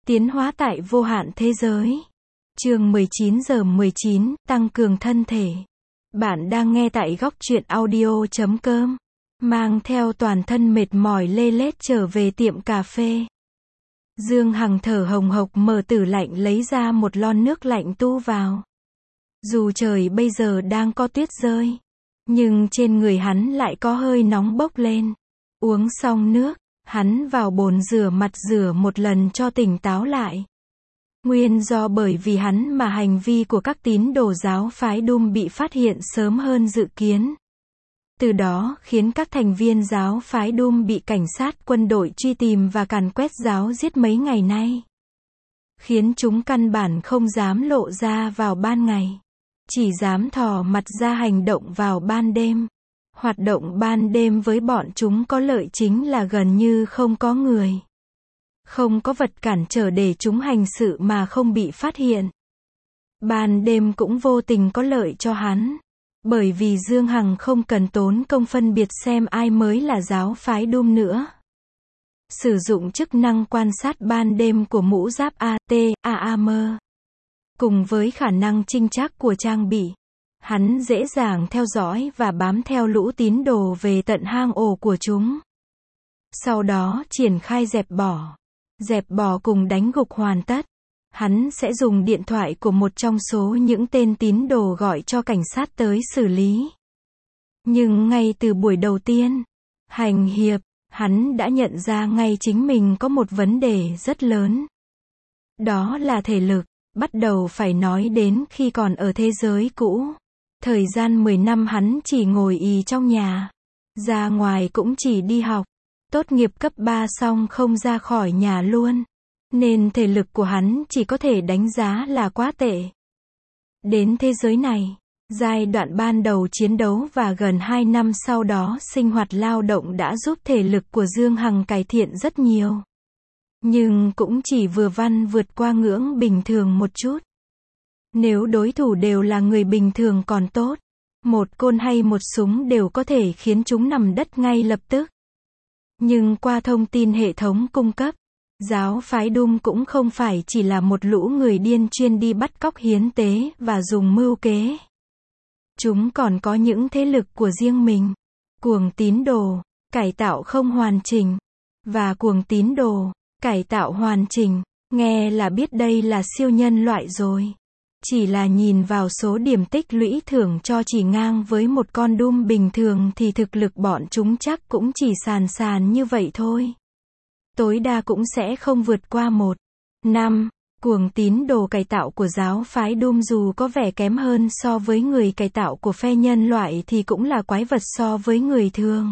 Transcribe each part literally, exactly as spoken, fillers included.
Tiến hóa tại vô hạn thế giới. Chương mười chín giờ mười chín, tăng cường thân thể. Bạn đang nghe tại góc truyện audio chấm com. Mang theo toàn thân mệt mỏi lê lết trở về tiệm cà phê. Dương Hằng thở hồng hộc mở tủ lạnh lấy ra một lon nước lạnh tu vào. Dù trời bây giờ đang có tuyết rơi, nhưng trên người hắn lại có hơi nóng bốc lên. Uống xong nước, hắn vào bồn rửa mặt rửa một lần cho tỉnh táo lại. Nguyên do bởi vì hắn mà hành vi của các tín đồ giáo phái Đum bị phát hiện sớm hơn dự kiến. Từ đó khiến các thành viên giáo phái Đum bị cảnh sát quân đội truy tìm và càn quét giáo giết mấy ngày nay. Khiến chúng căn bản không dám lộ ra vào ban ngày. Chỉ dám thò mặt ra hành động vào ban đêm. Hoạt động ban đêm với bọn chúng có lợi chính là gần như không có người. Không có vật cản trở để chúng hành sự mà không bị phát hiện. Ban đêm cũng vô tình có lợi cho hắn. Bởi vì Dương Hằng không cần tốn công phân biệt xem ai mới là giáo phái Đum nữa. Sử dụng chức năng quan sát ban đêm của mũ giáp a tê a am. Cùng với khả năng trinh trác của trang bị, hắn dễ dàng theo dõi và bám theo lũ tín đồ về tận hang ổ của chúng. Sau đó triển khai dẹp bỏ. Dẹp bỏ cùng đánh gục hoàn tất. Hắn sẽ dùng điện thoại của một trong số những tên tín đồ gọi cho cảnh sát tới xử lý. Nhưng ngay từ buổi đầu tiên hành hiệp, hắn đã nhận ra ngay chính mình có một vấn đề rất lớn. Đó là thể lực. Bắt đầu phải nói đến khi còn ở thế giới cũ. Thời gian mười năm hắn chỉ ngồi ì trong nhà. Ra ngoài cũng chỉ đi học. Tốt nghiệp cấp ba xong không ra khỏi nhà luôn. Nên thể lực của hắn chỉ có thể đánh giá là quá tệ. Đến thế giới này, giai đoạn ban đầu chiến đấu và gần hai năm sau đó sinh hoạt lao động đã giúp thể lực của Dương Hằng cải thiện rất nhiều. Nhưng cũng chỉ vừa văn vượt qua ngưỡng bình thường một chút. Nếu đối thủ đều là người bình thường còn tốt. Một côn hay một súng đều có thể khiến chúng nằm đất ngay lập tức. Nhưng qua thông tin hệ thống cung cấp, giáo phái Đum cũng không phải chỉ là một lũ người điên chuyên đi bắt cóc hiến tế và dùng mưu kế. Chúng còn có những thế lực của riêng mình. Cuồng tín đồ, cải tạo không hoàn chỉnh. Và cuồng tín đồ, cải tạo hoàn chỉnh. Nghe là biết đây là siêu nhân loại rồi. Chỉ là nhìn vào số điểm tích lũy thưởng cho chỉ ngang với một con Đum bình thường thì thực lực bọn chúng chắc cũng chỉ sàn sàn như vậy thôi. Tối đa cũng sẽ không vượt qua một năm. Cuồng tín đồ cải tạo của giáo phái Đum dù có vẻ kém hơn so với người cải tạo của phe nhân loại thì cũng là quái vật so với người thường.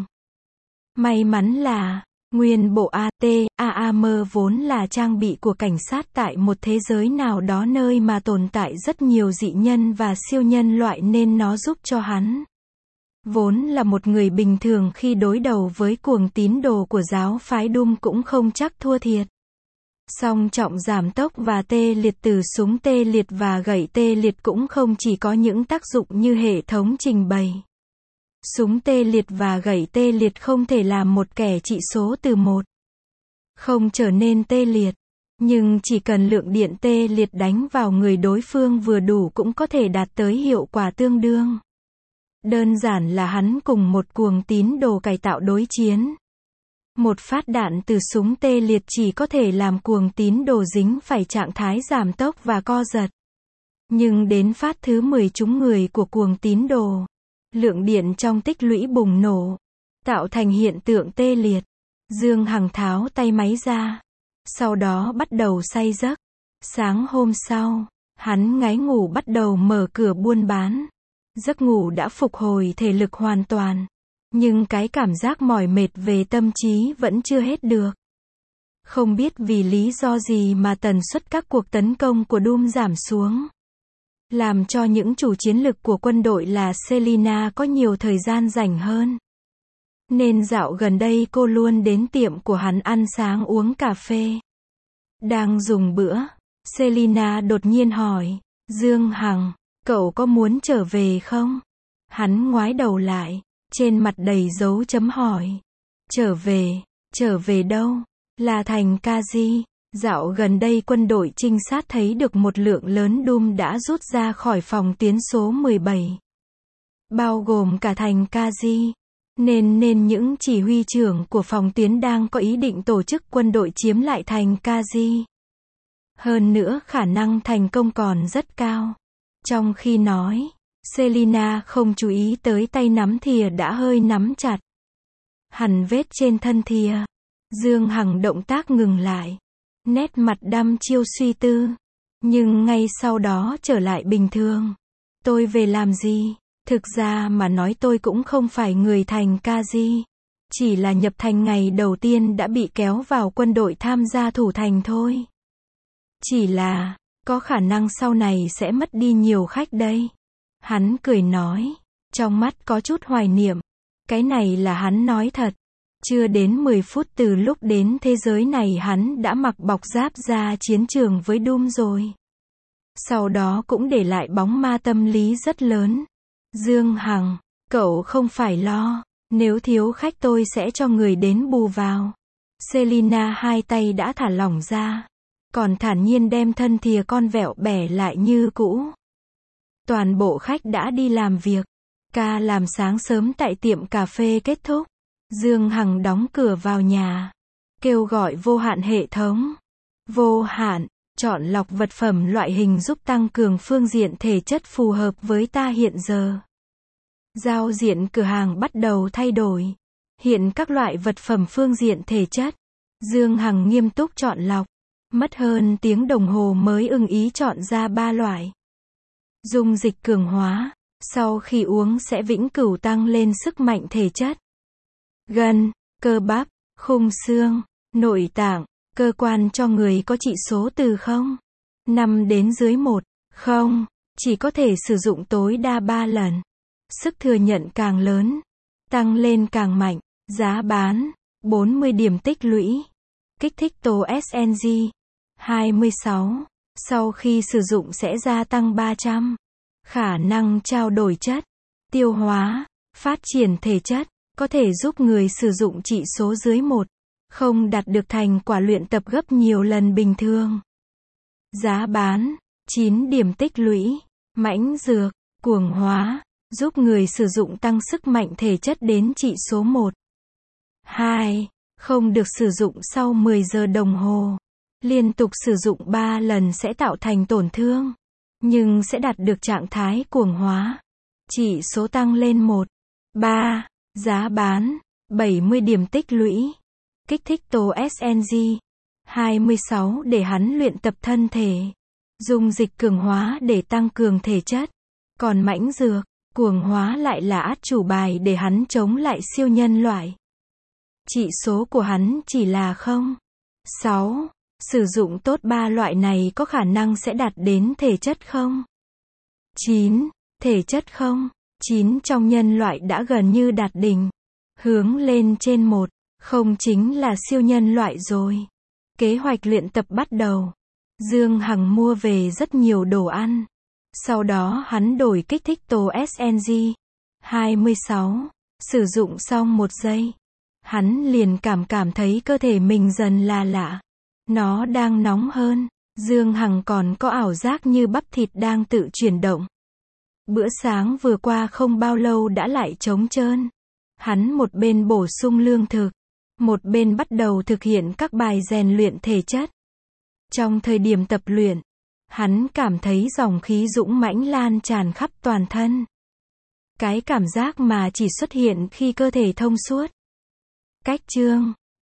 May mắn là nguyên bộ a tê a am vốn là trang bị của cảnh sát tại một thế giới nào đó nơi mà tồn tại rất nhiều dị nhân và siêu nhân loại nên nó giúp cho hắn. Vốn là một người bình thường khi đối đầu với cuồng tín đồ của giáo phái Đum cũng không chắc thua thiệt. Song trọng giảm tốc và tê liệt từ súng tê liệt và gậy tê liệt cũng không chỉ có những tác dụng như hệ thống trình bày. Súng tê liệt và gậy tê liệt không thể làm một kẻ trị số từ một không trở nên tê liệt. Nhưng chỉ cần lượng điện tê liệt đánh vào người đối phương vừa đủ cũng có thể đạt tới hiệu quả tương đương. Đơn giản là hắn cùng một cuồng tín đồ cải tạo đối chiến. Một phát đạn từ súng tê liệt chỉ có thể làm cuồng tín đồ dính phải trạng thái giảm tốc và co giật. Nhưng đến phát thứ mười trúng người của cuồng tín đồ, lượng điện trong tích lũy bùng nổ, tạo thành hiện tượng tê liệt. Dương Hằng tháo tay máy ra. Sau đó bắt đầu say giấc. Sáng hôm sau, hắn ngáy ngủ bắt đầu mở cửa buôn bán. Giấc ngủ đã phục hồi thể lực hoàn toàn. Nhưng cái cảm giác mỏi mệt về tâm trí vẫn chưa hết được. Không biết vì lý do gì mà tần suất các cuộc tấn công của Đum giảm xuống. Làm cho những chủ chiến lực của quân đội là Selina có nhiều thời gian rảnh hơn. Nên dạo gần đây cô luôn đến tiệm của hắn ăn sáng uống cà phê. Đang dùng bữa, Selina đột nhiên hỏi, Dương Hằng, cậu có muốn trở về không? Hắn ngoái đầu lại, trên mặt đầy dấu chấm hỏi. Trở về, trở về đâu? Là thành Kaji. Dạo gần đây quân đội trinh sát thấy được một lượng lớn Doom đã rút ra khỏi phòng tuyến số mười bảy. Bao gồm cả thành Kazi. Nên nên những chỉ huy trưởng của phòng tuyến đang có ý định tổ chức quân đội chiếm lại thành Kazi. Hơn nữa khả năng thành công còn rất cao. Trong khi nói, Selina không chú ý tới tay nắm thìa đã hơi nắm chặt. Hằn vết trên thân thìa. Dương Hằng động tác ngừng lại. Nét mặt đăm chiêu suy tư. Nhưng ngay sau đó trở lại bình thường. Tôi về làm gì? Thực ra mà nói tôi cũng không phải người thành Kazi. Chỉ là nhập thành ngày đầu tiên đã bị kéo vào quân đội tham gia thủ thành thôi. Chỉ là, có khả năng sau này sẽ mất đi nhiều khách đây. Hắn cười nói, trong mắt có chút hoài niệm. Cái này là hắn nói thật. Chưa đến mười phút từ lúc đến thế giới này hắn đã mặc bọc giáp ra chiến trường với Doom rồi. Sau đó cũng để lại bóng ma tâm lý rất lớn. Dương Hằng, cậu không phải lo, nếu thiếu khách tôi sẽ cho người đến bù vào. Selina hai tay đã thả lỏng ra, còn thản nhiên đem thân thìa con vẹo bẻ lại như cũ. Toàn bộ khách đã đi làm việc. Ca làm sáng sớm tại tiệm cà phê kết thúc. Dương Hằng đóng cửa vào nhà. Kêu gọi vô hạn hệ thống. Vô hạn, chọn lọc vật phẩm loại hình giúp tăng cường phương diện thể chất phù hợp với ta hiện giờ. Giao diện cửa hàng bắt đầu thay đổi. Hiện các loại vật phẩm phương diện thể chất. Dương Hằng nghiêm túc chọn lọc. Mất hơn tiếng đồng hồ mới ưng ý chọn ra ba loại. Dung dịch cường hóa. Sau khi uống sẽ vĩnh cửu tăng lên sức mạnh thể chất. Gân, cơ bắp, khung xương, nội tạng, cơ quan cho người có trị số từ không, năm đến dưới một, không, chỉ có thể sử dụng tối đa ba lần. Sức thừa nhận càng lớn, tăng lên càng mạnh, giá bán, bốn mươi điểm tích lũy. Kích thích tố ét en giê, hai mươi sáu, sau khi sử dụng sẽ gia tăng ba trăm. Khả năng trao đổi chất, tiêu hóa, phát triển thể chất, có thể giúp người sử dụng trị số dưới một, không đạt được thành quả luyện tập gấp nhiều lần bình thường. Giá bán, chín điểm tích lũy. Mãnh dược, cuồng hóa, giúp người sử dụng tăng sức mạnh thể chất đến trị số một. hai. Không được sử dụng sau mười giờ đồng hồ. Liên tục sử dụng ba lần sẽ tạo thành tổn thương, nhưng sẽ đạt được trạng thái cuồng hóa. Chỉ số tăng lên một. ba. Giá bán, bảy mươi điểm tích lũy. Kích thích tố ét en giê, hai mươi sáu để hắn luyện tập thân thể. Dung dịch cường hóa để tăng cường thể chất. Còn mãnh dược, cuồng hóa lại là át chủ bài để hắn chống lại siêu nhân loại. Trị số của hắn chỉ là không. sáu. Sử dụng tốt ba loại này có khả năng sẽ đạt đến thể chất không. chín. Thể chất không. chín trong nhân loại đã gần như đạt đỉnh. Hướng lên trên một. Không chính là siêu nhân loại rồi. Kế hoạch luyện tập bắt đầu. Dương Hằng mua về rất nhiều đồ ăn. Sau đó hắn đổi kích thích tố ét en giê. hai mươi sáu. Sử dụng xong một giây. Hắn liền cảm cảm thấy cơ thể mình dần là lạ. Nó đang nóng hơn. Dương Hằng còn có ảo giác như bắp thịt đang tự chuyển động. Bữa sáng vừa qua không bao lâu đã lại trống trơn. Hắn một bên bổ sung lương thực, một bên bắt đầu thực hiện các bài rèn luyện thể chất. Trong thời điểm tập luyện, hắn cảm thấy dòng khí dũng mãnh lan tràn khắp toàn thân. Cái cảm giác mà chỉ xuất hiện khi cơ thể thông suốt. Cách chương